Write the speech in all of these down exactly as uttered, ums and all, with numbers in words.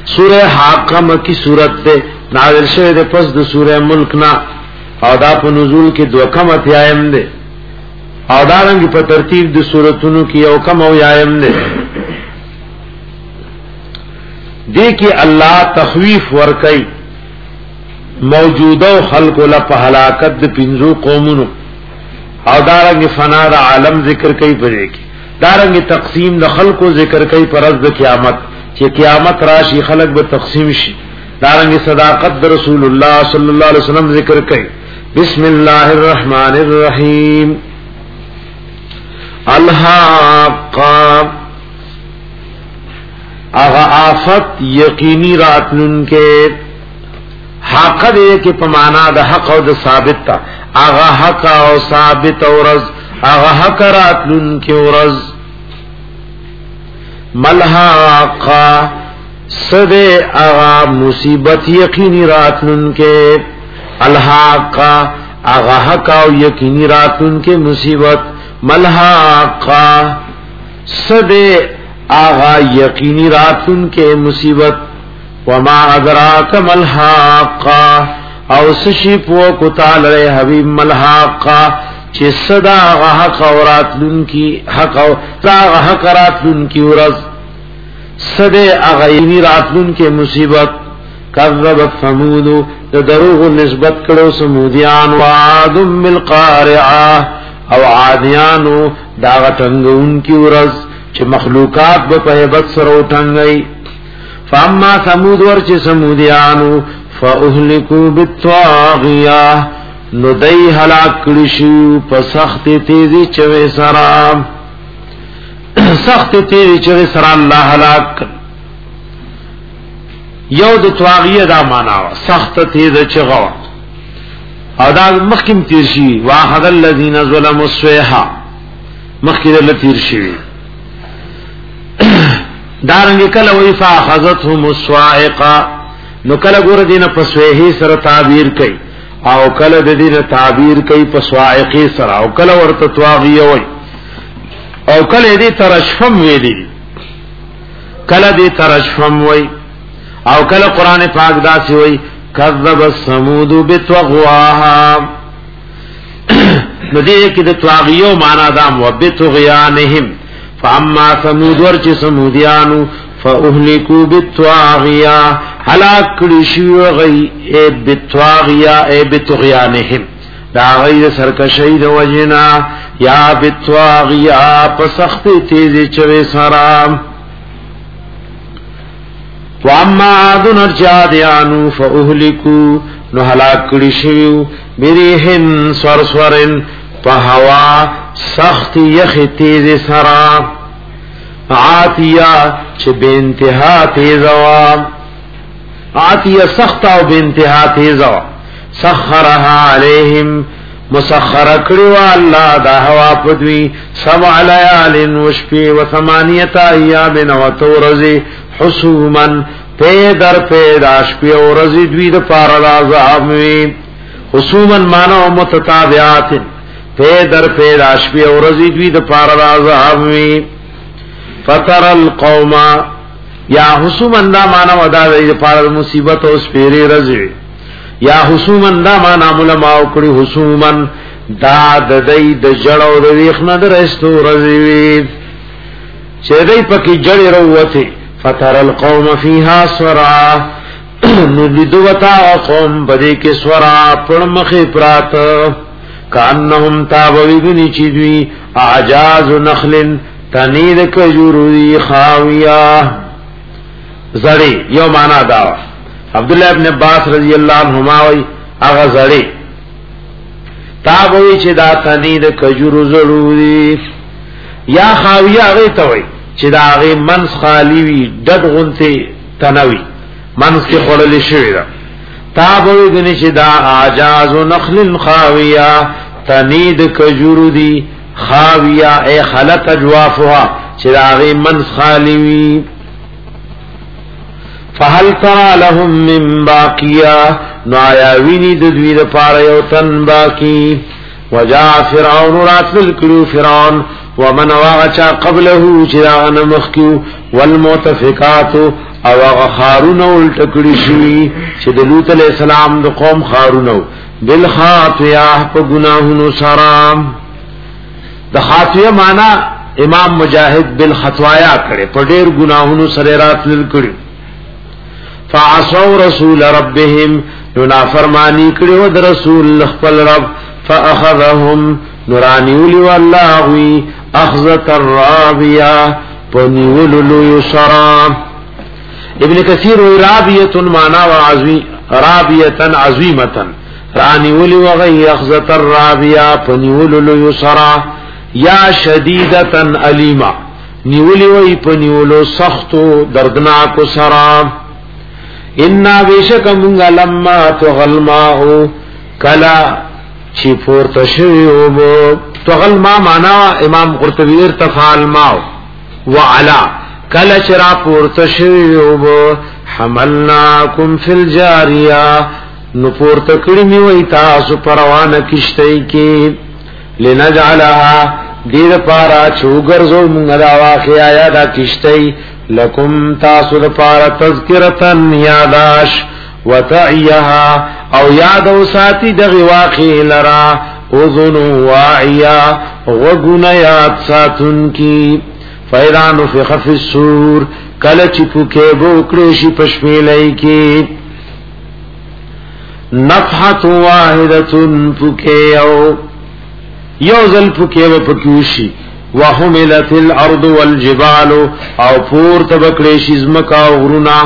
سورہ حاقہ مکی سورت تے نازل شوه ده پس د سورہ ملک نا او دا په نزول کې دو کم اتیایم ده او دا رنګ په ترتیب د سوراتونو کې یو کم او یایم ده دې کې الله تخویف ورکي موجوده خلق له په هلاکت د پنځو قومونو او دا رنګ فنا د عالم ذکر کوي پرې کې دا رنګ تقسیم د خلقو ذکر کوي پر ورځ د قیامت چې قیامت راشي خلق به تقسیم شي دا رنګ صداقت د رسول الله صلی الله علیه وسلم ذکر کوي بسم الله الرحمن الرحیم الحاقہ اغا آفت یقینی راتنن کے حق دے کے پمانا دا حق او دا ثابت تا اغا حق او ثابت او رز اغا حق راتنن کے رز ملحاقا صدے اغا مصیبت یقینی راتنن کے الحاقا اغا حق او یقینی راتنن کے مصیبت ملحاقا صدے آغا یقینی راتن کے مصیبت وما ادراک ملحاقا او سشی پو کتال رے حبیب ملحاقا چی صدا آغا حق و راتن کی حق و آغا حق راتن کی ورز صدے آغا یقینی راتن کے مصیبت کذبت ثمودو دروغ نسبت کرو سمودیان وعادم بالقارعہ او عادیانو داغتنگ ان کی ورز چې مخلوقات به په hebat سره وټنګي فاما ثمود ور چې سمودیانو فاهلكوا بالطاغيه نو دای هلاک کړي شو په سخت تیزی چوي سره سخت تیزی چوي سره الله هلاک یو د طاغیه دا معنا سخت تیز چغوا او دا مخکم تیر شي واحد الذين ظلموا الصيحه مخکې له تیر شي دارنګ کله وی فاخذتهم الصاعقه نو کله ګور دینه پسوهی سره تعبیر کوي او کله د دینه تعبیر کوي پسواعقه سره او کله ورته تواغیه وي او کله دې ترشفم ویلي کله دې ترشفم وي او کله قران پاک داسي وي کذب الثمود بتغواها نو دې کې د تواغیو معنا دا وبتغیانهم فاما ثمود ورچ سمودیانو فاهلكوا بالطاغيه هلاك شو غي بالطاغيه اي بتغيانهم دا غیر سرکشی د وجنا یا بالطاغيه پسخت تیز چوي سرام واما عاد نرجاديانو فاهلكوا نو هلاك شو بريهن سرسورن پہوا سخت یخ تیز سرا عاتیہ چھ بے انتہا تیزوا عاتیہ سخت و بے انتہا تیزوا سخرها علیہم مسخر کروا اللہ دا ہوا پدوی سبع لیال وشپی و ثمانیت ایام و تورزی حسوما پیدر پیداش پی و رزی دوی دا پارلازاموی حسوما مانا و متتابعات پیدر پیداش پی او رزی دوی دا پارا رازاوی فتر القوم یا حسومن دا مانا ودا دا پارا مصیبت او سپیری رزی یا حسومن دا مانا ملماو کری حسومن دا دا دی دا جڑ او دا ویخنا دا رستو رزیوی چه دی پکی جڑی رووتی فتر القوم فیها سورا ندوتا قوم بدی کے سورا پرمخی پراتا کانهم تابویگنی چیدوی اعجاز نخل تنید کجوروی خاویہ زڑی یو مانا داوا عبداللہ ابن عباس رضی اللہ عنہما وی اغا زڑی تابوی چی دا تنید کجورو زڑوی یا خاویہ اغی توی چی دا اغی منس خالیوی ڈد غنتی تنوی منس کی خلل شوی دا تابوی گنی چی دا آجاز و نخل خاویہ تنید کجورو دی خاویہ اے خلق اجوافها چی دا غی منس خالیوی فحل ترا لهم من باقیہ نو آیا وینی ددوی دا پارا یوتن باقی وجاء فرعون راتل کرو فرعون ومن واغچا قبله چی دا غنمخکیو والموتفقاتو او هغه خارونه ولټکړي شي چې د لوط علیہ السلام د قوم خارونه بالخاطئه په گناهونو سره. د خاطئه معنا امام مجاهد بالخطوایا کړي په ډېر گناهونو سره راتل کړي. فعصوا رسول ربهم نو نافرمانی کړي و د رسول خپل رب فاخذهم نورانیولی واللهوی اخذت الرابیه پنیولو یسرا. ابن کثیر رابیه معنا وعزوی رابیه عظیمه رانیولی وغی اخذت الرابیه پنیولو یسرا یا شدیدتا علیما نیولی وی پنیولو سختو دردناکو سرا. انا بیشک منگا لما تغلماؤ کلا چی پورت شویو بو تغلما مانا امام قرطبی ارتفاع الماؤ وعلا کلا چرا پورت شویو بو حملناکم فی الجاریہ نو پورت کرمی وی تاسو پروان کشتی کی لنجعلها دیر پارا چوگرزو منگا دا واقعی آیا دا کشتی لکم تاسو دا پارا تذکرتن یاداش وتعیها او یاد او ساتی دغی واقعی لرا اذن واعیا وگن یاد ساتن کی. فیران فخ فی السور کلچ پوکے بوکڑیشی پشمیلئی کی نفحت واحدتن پوکے او یوزل پوکے و پکیوشی وحملت الارض والجبال او پور تبکڑیشی زمکا غرونا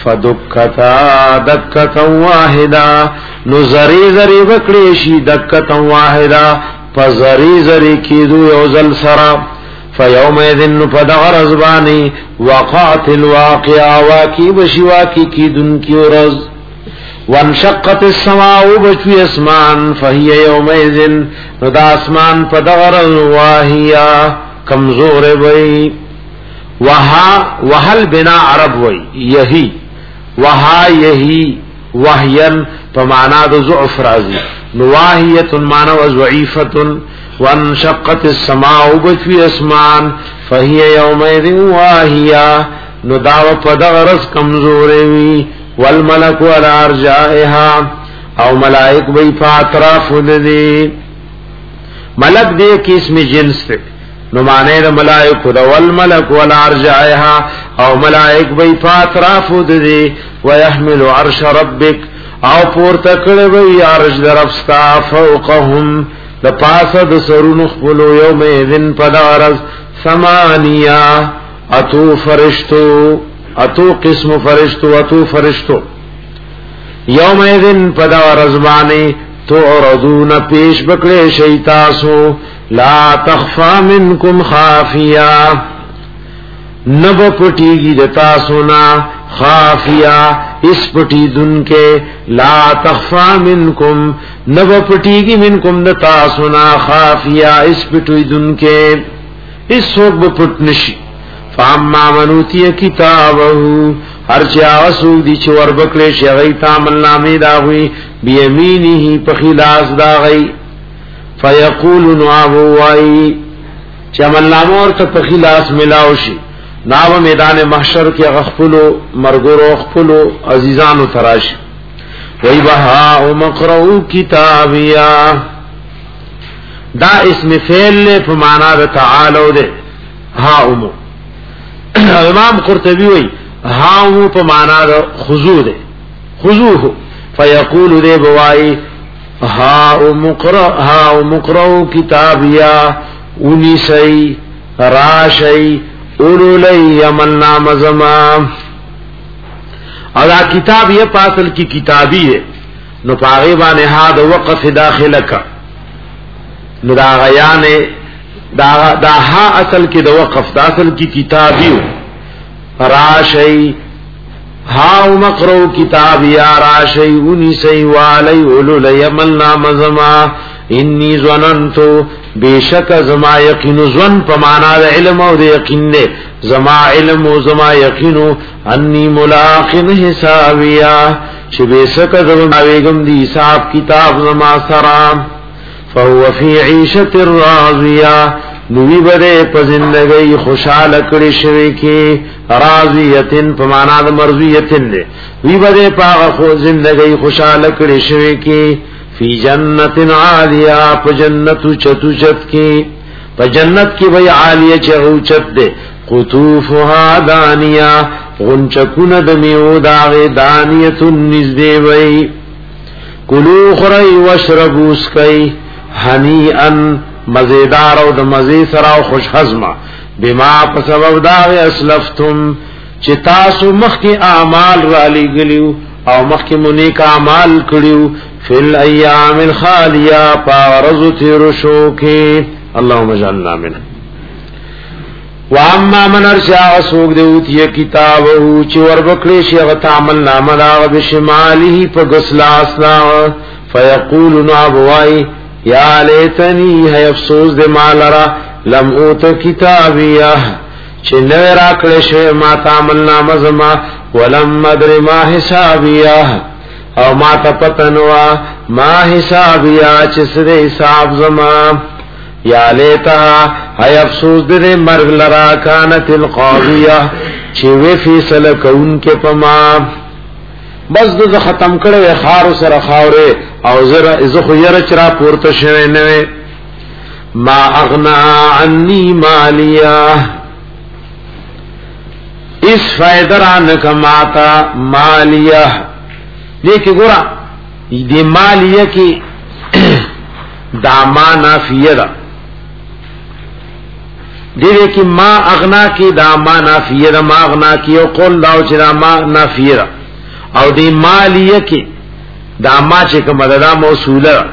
فدکتا دکتا واحدا نو زری زری بکڑیشی دکتا واحدا فزری زری کیدو یوزل سرا. فیوم ایذن پدغر ازبانی وقعت الواقع واقی بشی واقی کیدن کی ورز. وانشقت السماء بچوی اسمان فہی یوم ایذن نو دا اسمان پدغر واہیا کمزور بئی. وہا وحل بنا عرب وئی یہی وہا یہی وحین پمانا دو ضعف رازی نواہیت مانا وضعیفت. وانشقت السماء بچوی اسمان فہی یومئذ واہیا نو داو پدغرس کمزوری. والملک علی ارجائها او ملائک بی پاتراف دی ملک دے کی اسم جنس تے نو مانے دا ملائک دا والملک علی ارجائها او ملائک بی پاتراف دی. ویحمل عرش ربک او پورتکڑ بی عرش در افستا فوقهم دا پاسد سرون خبلو یوم ایذن پدارز ثمانیہ اتو فرشتو اتو قسم فرشتو اتو فرشتو یوم ایذن پدارز بانی تعرضون پیش بکڑے شیطاسو لا تخفا منکم خافیہ نب پٹیگی دتاسونا خافیہ اس پٹی دن کے لا تخفا منکم نب پٹیگی منکم دتاسونا خافیہ اس پٹی دن کے اس سوک بپٹنشی. فاما منوتی کتابہو ہر چاہ سوک دی چور بکلے شغیتا ملنامی داغوی بیمینی ہی پخیلاس داغی. فیقول نوابو وائی چاہ ملنامو اور تا پخیلاس ملاوشی ناو میدان محشر کی غخپلو مرگرو اخپلو عزیزانو تراشی. وی بہاو مقرعو کتابیا دا اسم فعل لے فمانا دا تعالو دے ہاؤمو. امام قرطبی وی ہاؤمو فمانا دا خضو دے خضوہو. فیقول دے بوائی ہاؤ مقرعو کتابیا اونی سی راشی اولو لی عملنا مزمام. اور کتاب یہ پاسل کی کتابی ہے نو پاغیبان ہاد وقف داخل کا نو دا غیان دا, دا ہا اصل کی دا وقف دا اصل کی کتابی راشی ہاو مقرو کتاب یا راشی انی سی والی اولو لی عملنا مزمام. انی ظننتو بیشک زما یقینو ظن پمانا دا علم او دا یقین دے زما علم و زما یقینو انی ملاقن حسابیا چھ بیشک زما ویگم دی حساب کتاب زما سرام. فهو فی عیشت الراضیہ نوی بده په زندګۍ خوشاله کړي شوی کې راضیتن په معنا د مرضیتن دی وی بده په زندګۍ خوشاله کړي شوی کې فی جنت عالیه په جنت چتو چت کې په جنت کې وی عالیه چو چت دی قطوفها دانیه غنچکونه د میو داغه دانیه نزدې وی کلوا خری واشربوا اسقی هنیئا مزیدار او د مزی سره او خوش هضمه بما په سبب دا اسلفتم چې تاسو مخکې اعمال را لګلیو او مخکې مونږه اعمال کړیو فل ایام الخالیه پارزو تیر شو کې اللهم اجعلنا منه واما من ارشا سوق دیوتی کتاب او چې وربکړي شي غت عمل نامه دا بشماله په غسلاس لا فیقول نابوای یا لیتنی ہے افسوس دے مالرا لم اوت کتابیہ چھ نوے راکلے شوے ما تعمل نام زما ولم مدر ما حسابیہ او ما تپتنوا ما حسابیہ چھ سدے حساب زما یا لیتا ہے افسوس دے مرگ لرا کانت القاضیہ چھ وی فیصل کون کے پما بس د ختم کړي خار سره خاوره او زره از خو ير چر پورته شوه نه ما اغنا عني مالیا اس فیدران کماتا مالیا لیکي ګور دې مالیا کې داما نافیه ده دې کې ما اغنا کې داما نافیه ده ما اغنا کې او قول دا چې ما نافیه ده او دی مالیه کې دا ما چې کومه دا موصوله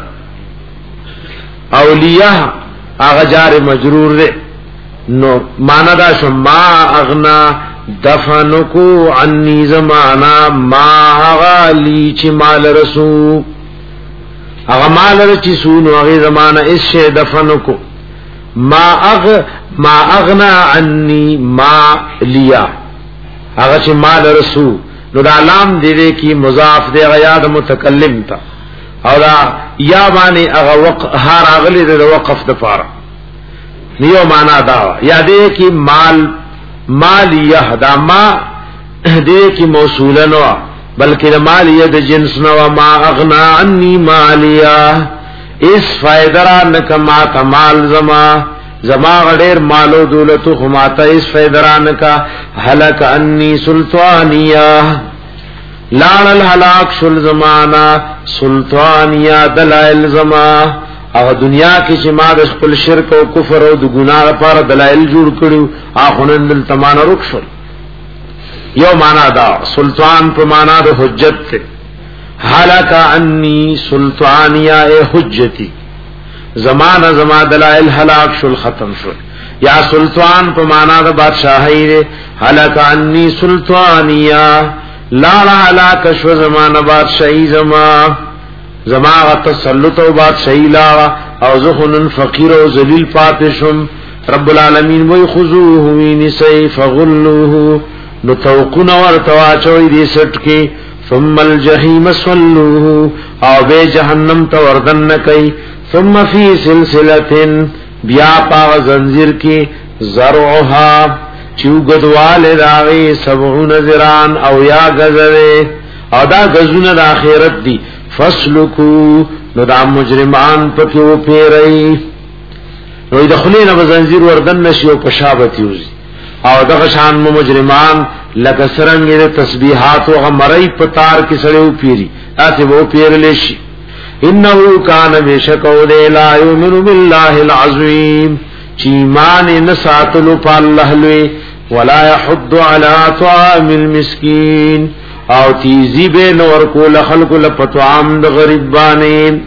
اولیه هغه جار مجرور ده نو معنا دا شو ما اغنا دفنکو عنی زمانا ما غالی چې مال رسو هغه مال رچی سونو هغه زمانہ اس شی دفنکو ما اغ ما اغنا عنی ما لیا هغه چې مال رسو نو دا لام دې دې کی مضاف دې غیاد متکلم تا او دا یا باندې هغه وق هار اغلی دې وقف د پاره نیو معنا دا یا دې کی مال مالیه دا ما دې کی موصوله نو بلکې مالیه د جنس نو ما اغنا عني مالیه اس فائدرا نکما تمال زما زما غډیر مالو دولتو خماته اس فیدران کا هلاک انی سلطانیه لعن الهلاك شل زمانہ سلطانیه دلائل زما او دنیا کې چې ما د خپل شرک او کفر او د ګناه لپاره دلائل جوړ کړو اخونن دل تمان رخصل یو معنا دا سلطان په معنا د حجت ته هلاک انی سلطانیه حجتی زمانہ زما دلائل ہلاک شل ختم شل یا سلطان په معنا د بادشاہی ره هلاک انی سلطانیہ لا لا هلاک شو زمانہ بادشاہی زما زما تسلط او بادشاہی لا او زخن فقیر او ذلیل پاتشم رب العالمین وی خذوه من سیف غلوه نو توقن ورتوا چوي دي سټ کې ثم الجحیم صلوه او به جهنم ته وردن کوي ثم فی سلسلة بیا پا زنجیر کی زرعها چوگدوال داغی سبعون زران او یا گزره او دا گزون دا آخرت دی فسلکو نو دا مجرمان پکیو پیرئی نو دخلین بزنجیر وردن نشی و پشابتی ہوزی او دا غشان مجرمان لکسرنگی دا تسبیحات و غمرائی پتار کسڑیو پیری آتی وہ پیر لیشی انه کان بشکو دے لا یؤمن بالله العظیم چیمان نساتلو پالله لوی ولا يحض على طعام المسكين او تیزی به نور کول خلق لپطعام د غریب باندې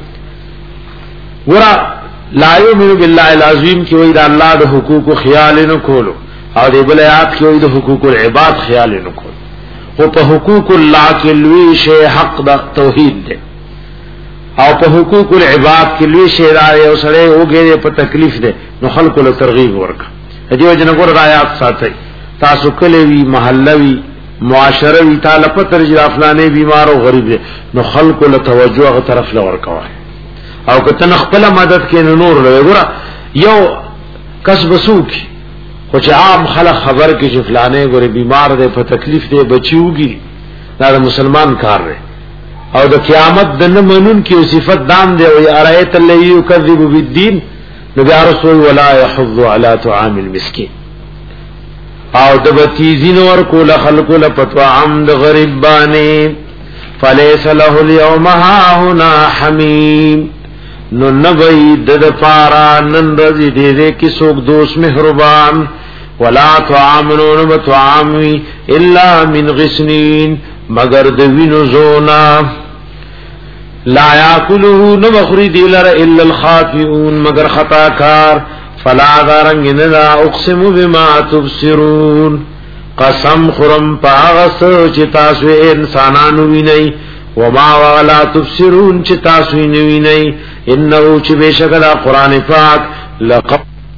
ورا لا یؤمن بالله العظیم کی وې د الله د حقوق خیال نه کولو او د بلیات کی وې د حقوق العباد خیال نه کولو او په حقوق الله کې لوی شی حق د توحید ده او په حقوق العباد کې لوی شی راي او سره وګړي په تکلیف ده نو خلق له ترغیب ورک هدیو جن ګور آیات ساتي تاسو کلوي محلوي معاشروي تعالی په ترجیح افلانې بیمار او غریب ده نو خلق له توجه غ طرف له ورکوي او که تن خپل مدد کې نور له ګور یو کس بسوکی خو چې عام خلق خبر کې چې فلانه ګوره بیمار دی په تکلیف دی بچیوږي دا مسلمان کار دی او د قیامت د نه منون کې صفت دام دی او ارایت الذی یکذب بالدین نبی رسول ولا یحض علی طعام المسکین او د بتیزین ور کول خلق له پطعام د غریب باندې فلیس له اليوم ها هنا حمیم نو نبی د پارا نن رضی دې کې څوک دوست مهربان ولا طعامون بطعامی الا من غسنین مگر د وینو زونا لا یاکلوه نبخری دیلر الا الخاطئون مگر خطا کار فلا دارنگ ندا اقسم بما تبصرون قسم خرم پاغس چتاسو انسانانو وینئی وما ولا تبصرون چتاسو وینئی انہو چی بیشکل قرآن پاک لقب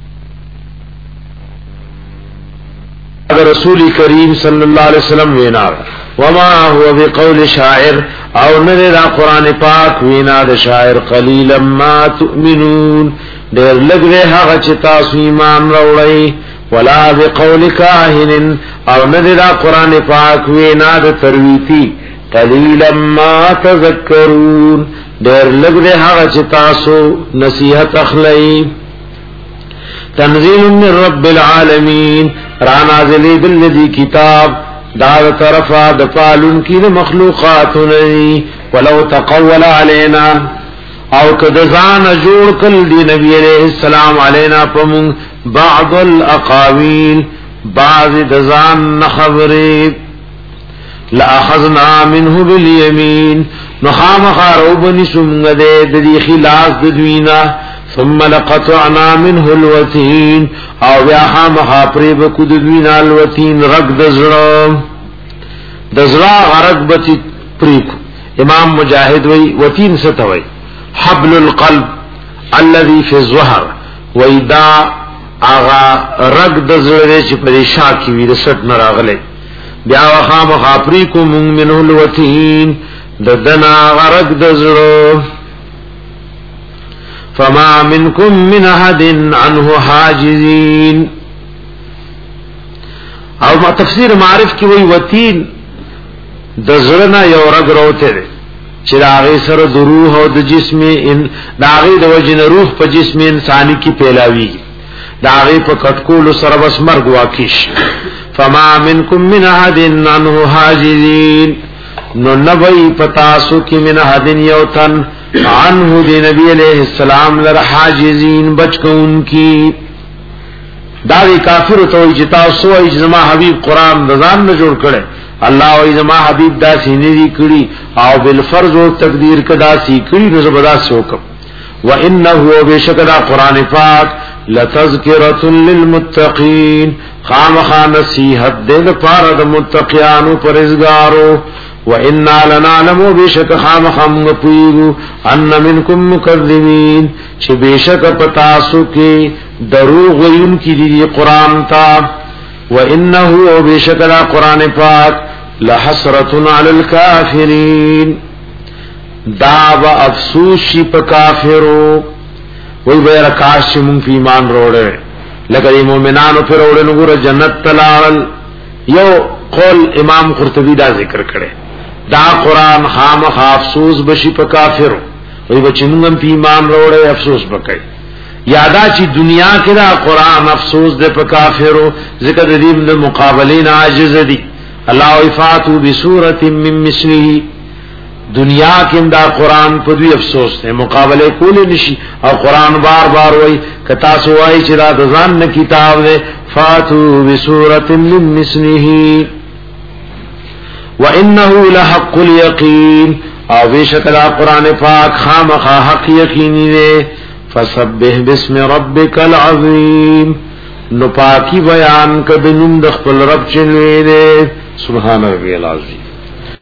رسول کریم صلی اللہ علیہ وسلم وینا وما هو بقول شاعر او نه دا قرآن پاک وینا د شاعر قلیلا ما تؤمنون ډیر لږ دی هغه چې تاسو ایمان راوړئ ولا بقول کاهن او نه دا قرآن پاک وینا د ترویتی قلیلا ما تذکرون ډیر لږ دی هغه چې تاسو نصیحت اخلئ تنزیل من رب العالمین را نازلی بالذی کتاب دا طرفا د پالون کی مخلوقات نئی ولو تقول علینا او کد ځان جوړ کل دی نبی علیہ السلام علینا پم بعض الاقاویل بعض د ځان خبرې لاخذنا منه بالیمین نخام خاروبنی سمغه د دې خلاص د دوینا ثم لقطعنا منه الوتين او بیا هم خاپری بکود دوینا الوتين رگ دزړه دزړه غرق بتی پریک امام مجاهد وی وتين ستوي حبل القلب الذي في الظهر وإذا اغا رگ دزړه چې په شا کې وی رسټ نه راغله بیا خام خاپری کو منه الوتين ددنا غرق دزړه فما منكم من احد عنه حاجزين او ما تفسیر معرف کی وی وتین د زړه یو رګ راوته چې راغی سره د روح او د جسم ان داغي د وجن روح په جسم انساني کی پیلاوی داغي په کټکول سره بس مرګ واکیش فما منكم من احد عنه حاجزين نو نبی پتاسو کی من احد یوتن عنه دی نبی علیہ السلام لر حاجزین بچ کو ان کی داوی کافر تو اجتا سو اجما حبیب قرآن رضان نہ جوڑ کرے اللہ و اجما حبیب دا سینی دی کڑی او بالفرض و تقدیر کدا سی کڑی نزبدا سے حکم وانه بشکدا قرآن پاک لتذکرۃ للمتقین خامخا نصیحت دے پار د متقیانو پرهیزگارو وَإِنَّا لَنَعْلَمُ بِشَكَ خَامَخَامُ غَپُيرُ أَنَّ مِنْكُمْ مُكَذِّبِينَ چه بشک پتاسو کی دروغ ویون کی دی قرآن تا وَإِنَّهُ بِشَكَ دا قرآن پاک لَحَسْرَةٌ عَلَى الْكَافِرِينَ دا با افسوس شی پا کافرو وی بیر کاش چه من فی ایمان روڑے لکہ دی مومنانو پی روڑے نگور جنت تلال یو قول امام قرطبی دا ذکر کرے دا قرآن خام افسوس بشی پا کافرو وی بچی منگم پی ایمان روڑے افسوس بکئی یادا چی دنیا کی دا قرآن افسوس دے پا کافرو ذکر دیم دا مقابلین عاجز دی اللہ وفاتو بسورت من مثلی دنیا کی دا قرآن پا دوی افسوس دے مقابلے کولی نشی اور قرآن بار بار وی کتاسو وائی چی دا دزان نا کتاب دے فاتو بسورت من مثلی وَإِنَّهُ لَحَقُّ الْيَقِينِ او بیشکل قرآن پاک خامخا حق یقینی دے فَسَبِّحْ بِسْمِ رَبِّكَ الْعَظِيمِ نو پاکی بیان کبنم دخپل رب چلوے دے سبحان ربی العظیم